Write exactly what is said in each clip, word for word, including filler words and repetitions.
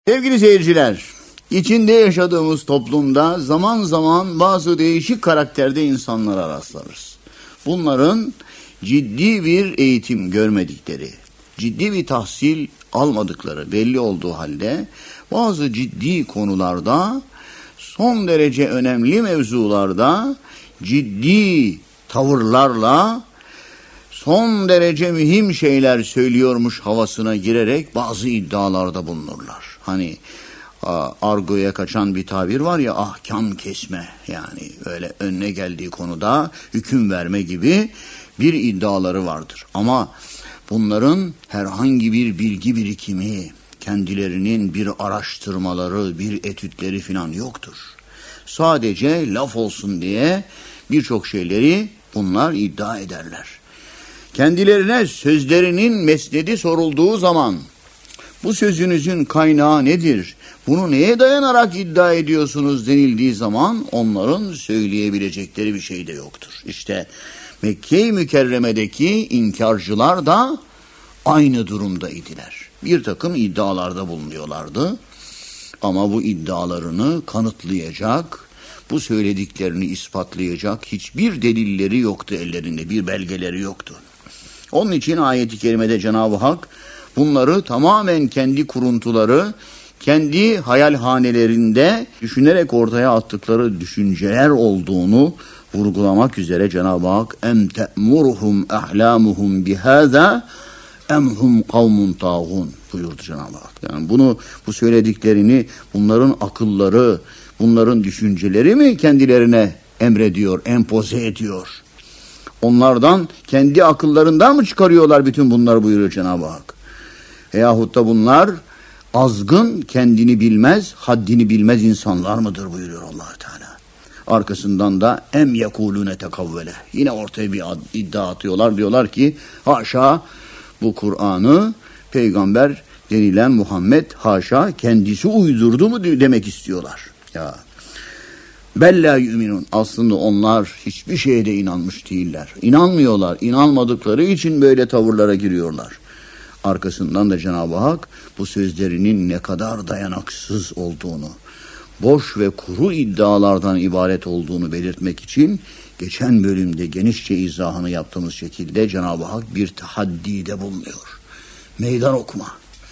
Sevgili seyirciler, içinde yaşadığımız toplumda zaman zaman bazı değişik karakterde insanlara rastlarız. Bunların ciddi bir eğitim görmedikleri, ciddi bir tahsil almadıkları belli olduğu halde bazı ciddi konularda, son derece önemli mevzularda ciddi tavırlarla son derece mühim şeyler söylüyormuş havasına girerek bazı iddialarda bulunurlar. Hani argoya kaçan bir tabir var ya, ahkam kesme, yani öyle önüne geldiği konuda hüküm verme gibi bir iddiaları vardır. Ama bunların herhangi bir bilgi birikimi, kendilerinin bir araştırmaları, bir etütleri falan yoktur. Sadece laf olsun diye birçok şeyleri bunlar iddia ederler. Kendilerine sözlerinin mesnedi sorulduğu zaman, bu sözünüzün kaynağı nedir, bunu neye dayanarak iddia ediyorsunuz denildiği zaman onların söyleyebilecekleri bir şey de yoktur. İşte Mekke-i Mükerreme'deki inkarcılar da aynı durumdaydılar. Bir takım iddialarda bulunuyorlardı ama bu iddialarını kanıtlayacak, bu söylediklerini ispatlayacak hiçbir delilleri yoktu ellerinde, bir belgeleri yoktu. Onun için ayet-i kerimede Cenab-ı Hak bunları tamamen kendi kuruntuları, kendi hayalhanelerinde düşünerek ortaya attıkları düşünceler olduğunu vurgulamak üzere Cenab-ı Hak em te'murhum ahlamuhum bihâzâ em hum kavmun tağun buyurdu Cenab-ı Hak. Yani bunu, bu söylediklerini bunların akılları, bunların düşünceleri mi kendilerine emrediyor, empoze ediyor? Onlardan, kendi akıllarından mı çıkarıyorlar bütün bunları buyuruyor Cenab-ı Hak? Veyahut da bunlar azgın, kendini bilmez, haddini bilmez insanlar mıdır buyuruyor Allah Teala. Arkasından da em yekulune tekavvele. Yine ortaya bir iddia atıyorlar. Diyorlar ki haşa bu Kur'an'ı peygamber denilen Muhammed haşa kendisi uydurdu mu demek istiyorlar. Ya bella yu'minun. Aslında onlar hiçbir şeye de inanmış değiller. İnanmıyorlar. İnanmadıkları için böyle tavırlara giriyorlar. Arkasından da Cenab-ı Hak bu sözlerinin ne kadar dayanaksız olduğunu, boş ve kuru iddialardan ibaret olduğunu belirtmek için geçen bölümde genişçe izahını yaptığımız şekilde Cenab-ı Hak bir tahaddide bulunuyor. Meydan okuma.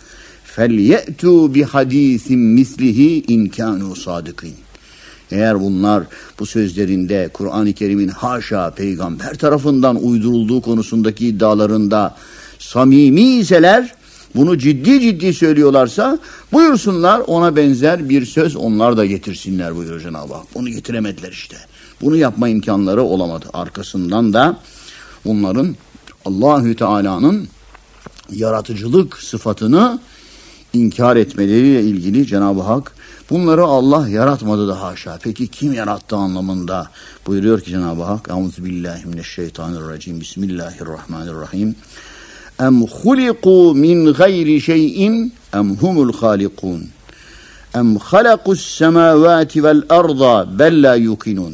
فَلْيَأْتُوا بِحَد۪يثٍ مِثْلِهِ اِنْ كَانُوا صَادِقِينَ. Eğer bunlar bu sözlerinde Kur'an-ı Kerim'in haşa peygamber tarafından uydurulduğu konusundaki iddialarında samimi iseler, bunu ciddi ciddi söylüyorlarsa buyursunlar, ona benzer bir söz onlar da getirsinler buyuruyor Cenab-ı Hak. Onu getiremediler işte. Bunu yapma imkanları olamadı. Arkasından da onların Allahü Teala'nın yaratıcılık sıfatını inkar etmeleriyle ilgili Cenab-ı Hak bunları Allah yaratmadı da haşa. Peki kim yarattı anlamında buyuruyor ki Cenab-ı Hak Euzubillahimineşşeytanirracim Bismillahirrahmanirrahim Em huliku min gayri şeyin em humul halikun em halakus semavati vel arda bel la yukinun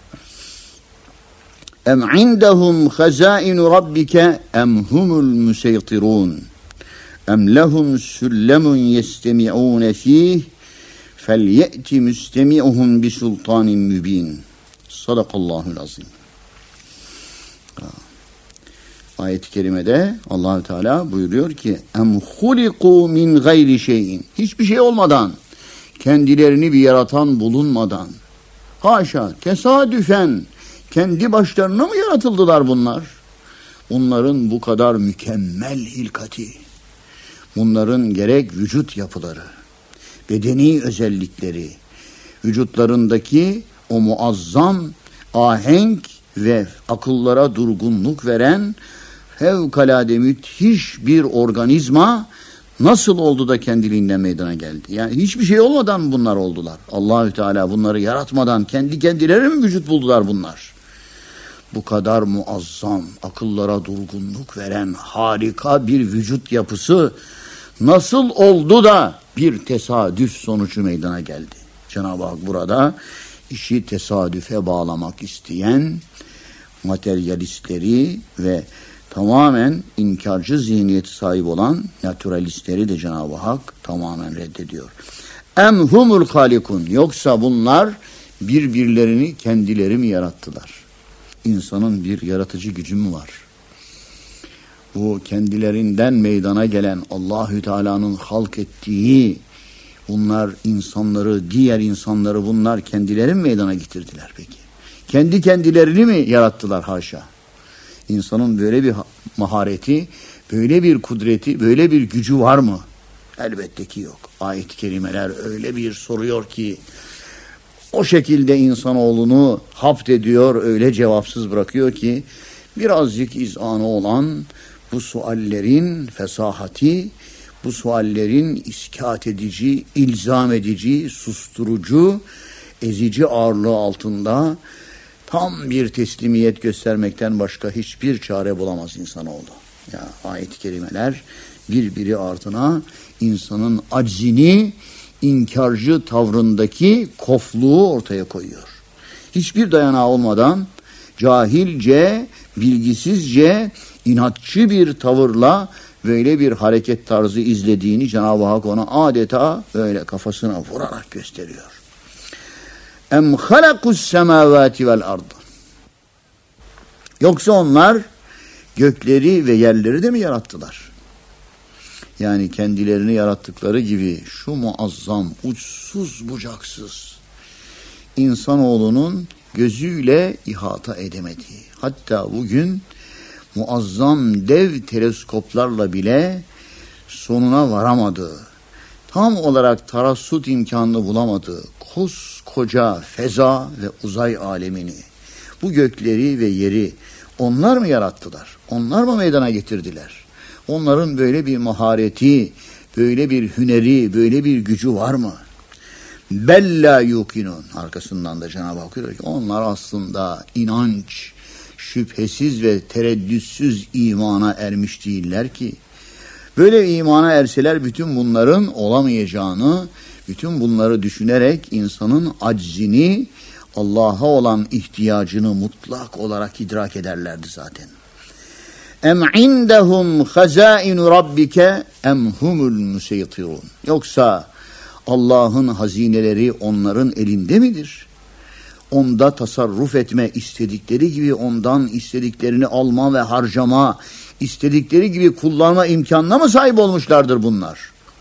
em indahum hazainu rabbike em humul museytirun em lehum süllemun yestemi'un fih فَلْيَأْتِ مُسْتَمِعُهُمْ بِسُلْطَانٍ مُب۪ينٍ. Sadakallahul azim. Ayet-i kerimede Allah-u Teala buyuruyor ki اَمْ خُلِقُوا مِنْ غَيْرِ şeyin. Hiçbir şey olmadan, kendilerini bir yaratan bulunmadan, haşa tesadüfen kendi başlarına mı yaratıldılar bunlar? Bunların bu kadar mükemmel hilkati, bunların gerek vücut yapıları, bedeni özellikleri, vücutlarındaki o muazzam ahenk ve akıllara durgunluk veren fevkalade müthiş bir organizma nasıl oldu da kendiliğinden meydana geldi? Yani hiçbir şey olmadan bunlar oldular. Allahü Teala bunları yaratmadan kendi kendileri mi vücut buldular bunlar? Bu kadar muazzam, akıllara durgunluk veren harika bir vücut yapısı nasıl oldu da bir tesadüf sonucu meydana geldi? Cenab-ı Hak burada işi tesadüfe bağlamak isteyen materyalistleri ve tamamen inkarcı zihniyeti sahip olan naturalistleri de Cenab-ı Hak tamamen reddediyor. Em humul halikun, yoksa bunlar birbirlerini kendileri mi yarattılar? İnsanın bir yaratıcı gücü mü var? Bu kendilerinden meydana gelen Allahü Teala'nın halk ettiği bunlar insanları, diğer insanları bunlar kendileri mi meydana getirdiler peki? Kendi kendilerini mi yarattılar? Haşa. İnsanın böyle bir mahareti, böyle bir kudreti, böyle bir gücü var mı? Elbette ki yok. Ayet-i kerimeler öyle bir soruyor ki o şekilde insanoğlunu hapt ediyor, öyle cevapsız bırakıyor ki birazcık izanı olan bu suallerin fesahati, bu suallerin iskat edici, ilzam edici, susturucu, ezici ağırlığı altında tam bir teslimiyet göstermekten başka hiçbir çare bulamaz insanoğlu. Ya ayet-i kerimeler birbiri ardına insanın aczini, inkarcı tavrındaki kofluğu ortaya koyuyor. Hiçbir dayanağı olmadan cahilce, bilgisizce, inatçı bir tavırla böyle bir hareket tarzı izlediğini Cenab-ı Hak ona adeta böyle kafasına vurarak gösteriyor. Em halakus semavati vel ard. Yoksa onlar gökleri ve yerleri de mi yarattılar? Yani kendilerini yarattıkları gibi şu muazzam, uçsuz bucaksız insanoğlunun gözüyle ihata edemediği, hatta bugün muazzam dev teleskoplarla bile sonuna varamadığı, tam olarak tarassut imkanını bulamadığı koskoca feza ve uzay alemini, bu gökleri ve yeri onlar mı yarattılar? Onlar mı meydana getirdiler? Onların böyle bir mahareti, böyle bir hüneri, böyle bir gücü var mı? Bella yukinun. Arkasından da Cenab-ı Hak diyor ki onlar aslında inanç, şüphesiz ve tereddütsüz imana ermiş değiller ki. Böyle imana erseler bütün bunların olamayacağını, bütün bunları düşünerek insanın aczini, Allah'a olan ihtiyacını mutlak olarak idrak ederlerdi zaten. Em indehum hazainu rabbike em humul museytirun. Yoksa Allah'ın hazineleri onların elinde midir? Onda tasarruf etme, istedikleri gibi ondan istediklerini alma ve harcama, istedikleri gibi kullanma imkanına mı sahip olmuşlardır bunlar?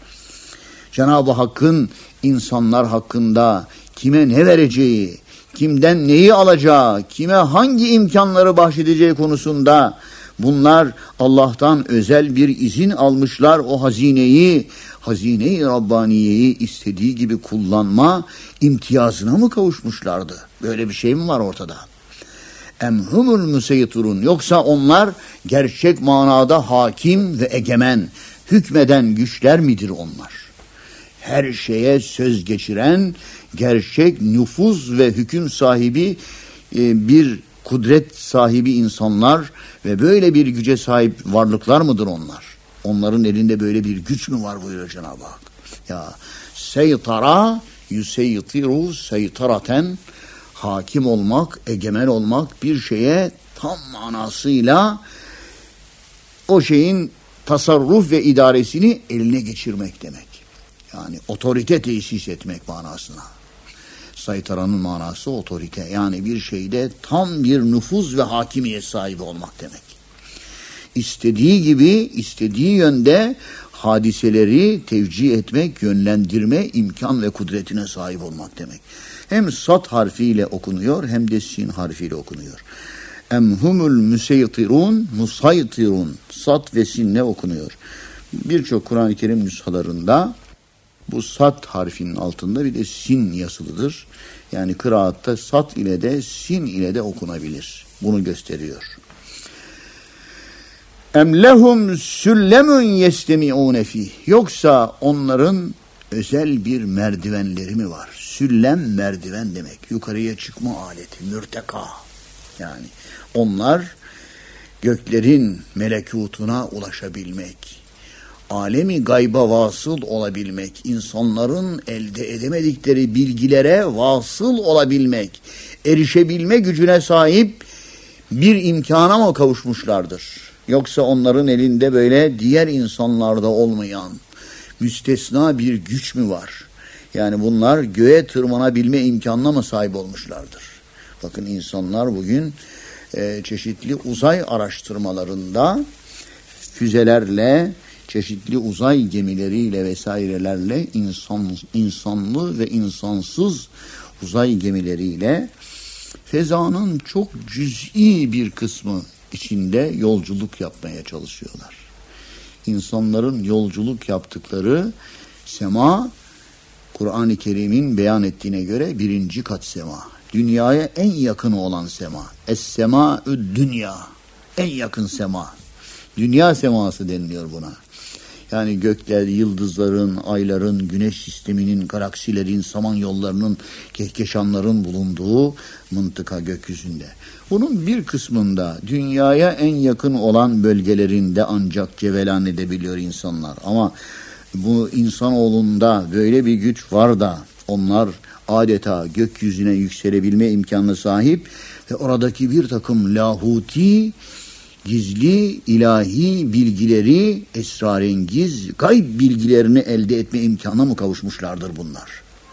Cenab-ı Hakk'ın insanlar hakkında kime ne vereceği, kimden neyi alacağı, kime hangi imkanları bahşedeceği konusunda bunlar Allah'tan özel bir izin almışlar. O hazineyi, hazine-i Rabbaniye'yi istediği gibi kullanma imtiyazına mı kavuşmuşlardı? Böyle bir şey mi var ortada? Emhumul museytirun. Yoksa onlar gerçek manada hakim ve egemen, hükmeden güçler midir onlar? Her şeye söz geçiren, gerçek nüfuz ve hüküm sahibi e, bir kudret sahibi insanlar ve böyle bir güce sahip varlıklar mıdır onlar? Onların elinde böyle bir güç mü var buyuruyor Cenab-ı Hak. Ya seytara yuseytiru seytaraten, hakim olmak, egemen olmak, bir şeye tam manasıyla o şeyin tasarruf ve idaresini eline geçirmek demek. Yani otorite tesis etmek manasına. Saytaranın manası otorite. Yani bir şeyde tam bir nüfuz ve hakimiyet sahibi olmak demek. İstediği gibi, istediği yönde hadiseleri tevcih etmek, yönlendirme imkan ve kudretine sahip olmak demek. Hem sat harfiyle okunuyor hem de sin harfiyle okunuyor. Emhumul museytirun, musaytirun. Sat ve sinle okunuyor. Birçok Kur'an-ı Kerim nüshalarında bu sat harfinin altında bir de sin yazılıdır. Yani kıraatta sat ile de sin ile de okunabilir. Bunu gösteriyor. Em lehum süllemun yestemi'un fih. Yoksa onların özel bir merdivenleri mi var? Süllem merdiven demek. Yukarıya çıkma aleti, mürteka. Yani onlar göklerin melekutuna ulaşabilmek, alemi gayba vasıl olabilmek, insanların elde edemedikleri bilgilere vasıl olabilmek, erişebilme gücüne sahip bir imkana mı kavuşmuşlardır? Yoksa onların elinde böyle diğer insanlarda olmayan müstesna bir güç mü var? Yani bunlar göğe tırmanabilme imkanına mı sahip olmuşlardır? Bakın insanlar bugün e, çeşitli uzay araştırmalarında füzelerle, çeşitli uzay gemileriyle vesairelerle insan, insanlı ve insansız uzay gemileriyle fezanın çok cüz'i bir kısmı içinde yolculuk yapmaya çalışıyorlar. İnsanların yolculuk yaptıkları sema, Kur'an-ı Kerim'in beyan ettiğine göre birinci kat sema. Dünyaya en yakın olan sema. Es-semâ'ü dünya. En yakın sema. Dünya seması deniliyor buna. Yani gökler, yıldızların, ayların, güneş sisteminin, galaksilerin, samanyollarının, kehkeşanların bulunduğu mıntıka gökyüzünde. Bunun bir kısmında dünyaya en yakın olan bölgelerinde ancak cevelan edebiliyor insanlar. Ama bu insanoğlunda böyle bir güç var da onlar adeta gökyüzüne yükselebilme imkanına sahip ve oradaki bir takım lahuti, gizli ilahi bilgileri, esrarengiz gayb bilgilerini elde etme imkanına mı kavuşmuşlardır bunlar?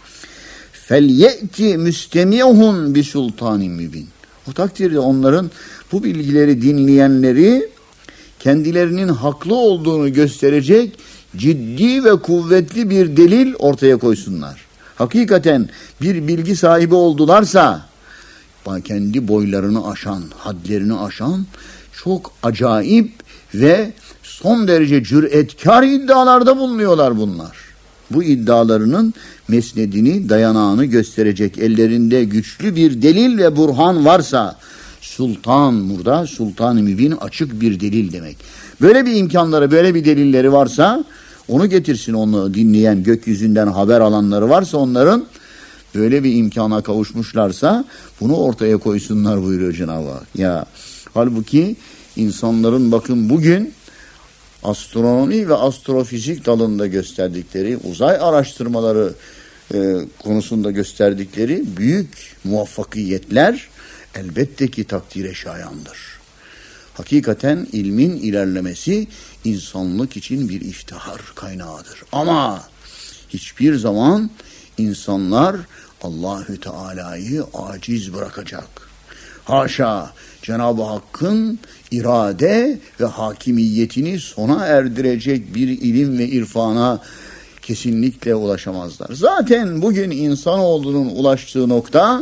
فَلْيَأْتِ مُسْتَمِعُهُمْ بِسُلْطَانٍ mübin. O takdirde onların bu bilgileri dinleyenleri kendilerinin haklı olduğunu gösterecek ciddi ve kuvvetli bir delil ortaya koysunlar. Hakikaten bir bilgi sahibi oldularsa kendi boylarını aşan, hadlerini aşan çok acayip ve son derece cüretkar iddialarda bulunuyorlar bunlar. Bu iddialarının mesnedini, dayanağını gösterecek ellerinde güçlü bir delil ve burhan varsa, sultan burada, sultan-ı mübin açık bir delil demek. Böyle bir imkanları, böyle bir delilleri varsa onu getirsin, onu dinleyen, gökyüzünden haber alanları varsa onların böyle bir imkana kavuşmuşlarsa bunu ortaya koysunlar buyuruyor Cenab-ı Hak. Ya halbuki insanların bakın bugün astronomi ve astrofizik dalında gösterdikleri, uzay araştırmaları e, konusunda gösterdikleri büyük muvaffakiyetler elbette ki takdire şayandır. Hakikaten ilmin ilerlemesi insanlık için bir iftihar kaynağıdır. Ama hiçbir zaman insanlar Allahü Teala'yı aciz bırakacak. Haşa, Cenab-ı Hakk'ın irade ve hakimiyetini sona erdirecek bir ilim ve irfana kesinlikle ulaşamazlar. Zaten bugün insanoğlunun ulaştığı nokta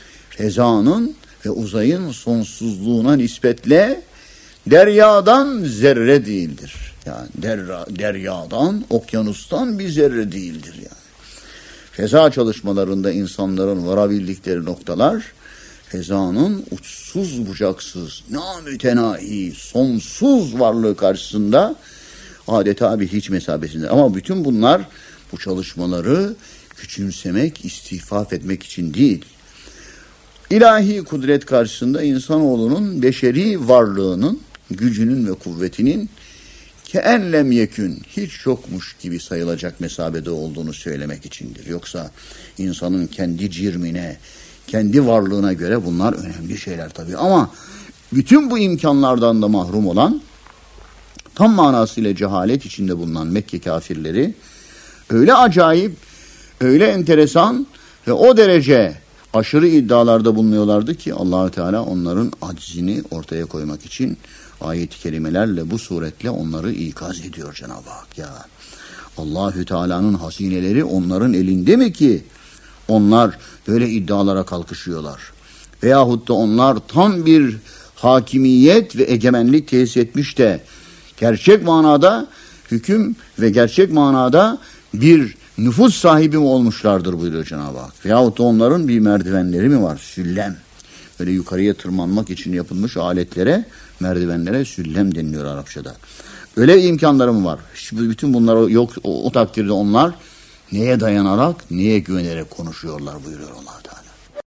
fezanın ve uzayın sonsuzluğuna nispetle deryadan zerre değildir. Yani derra, deryadan, okyanustan bir zerre değildir yani. Feza çalışmalarında insanların varabildikleri noktalar fezanın uçsuz bucaksız, namütenahi, sonsuz varlığı karşısında adeta bir hiç mesabesinde. Ama bütün bunlar bu çalışmaları küçümsemek, istifaf etmek için değil. İlahi kudret karşısında insanoğlunun beşeri varlığının, gücünün ve kuvvetinin ke'enlem yekün, hiç yokmuş gibi sayılacak mesabede olduğunu söylemek içindir. Yoksa insanın kendi cirmine, kendi varlığına göre bunlar önemli şeyler tabii. Ama bütün bu imkanlardan da mahrum olan, tam manasıyla cehalet içinde bulunan Mekke kafirleri öyle acayip, öyle enteresan ve o derece aşırı iddialarda bulunuyorlardı ki Allah-u Teala onların aczini ortaya koymak için ayet-i kerimelerle, bu suretle onları ikaz ediyor Cenab-ı Hak. Ya Allahü Teala'nın hazineleri onların elinde mi ki onlar böyle iddialara kalkışıyorlar? Veyahut da onlar tam bir hakimiyet ve egemenlik tesis etmiş de gerçek manada hüküm ve gerçek manada bir nüfus sahibi mi olmuşlardır buyuruyor Cenab-ı Hak. Veyahut da onların bir merdivenleri mi var? Süllem. Böyle yukarıya tırmanmak için yapılmış aletlere, merdivenlere süllem deniliyor Arapçada. Öyle imkanları mı var? Bütün bunlar yok. O, o takdirde onlar neye dayanarak, neye güvenerek konuşuyorlar buyuruyor Allah Teala.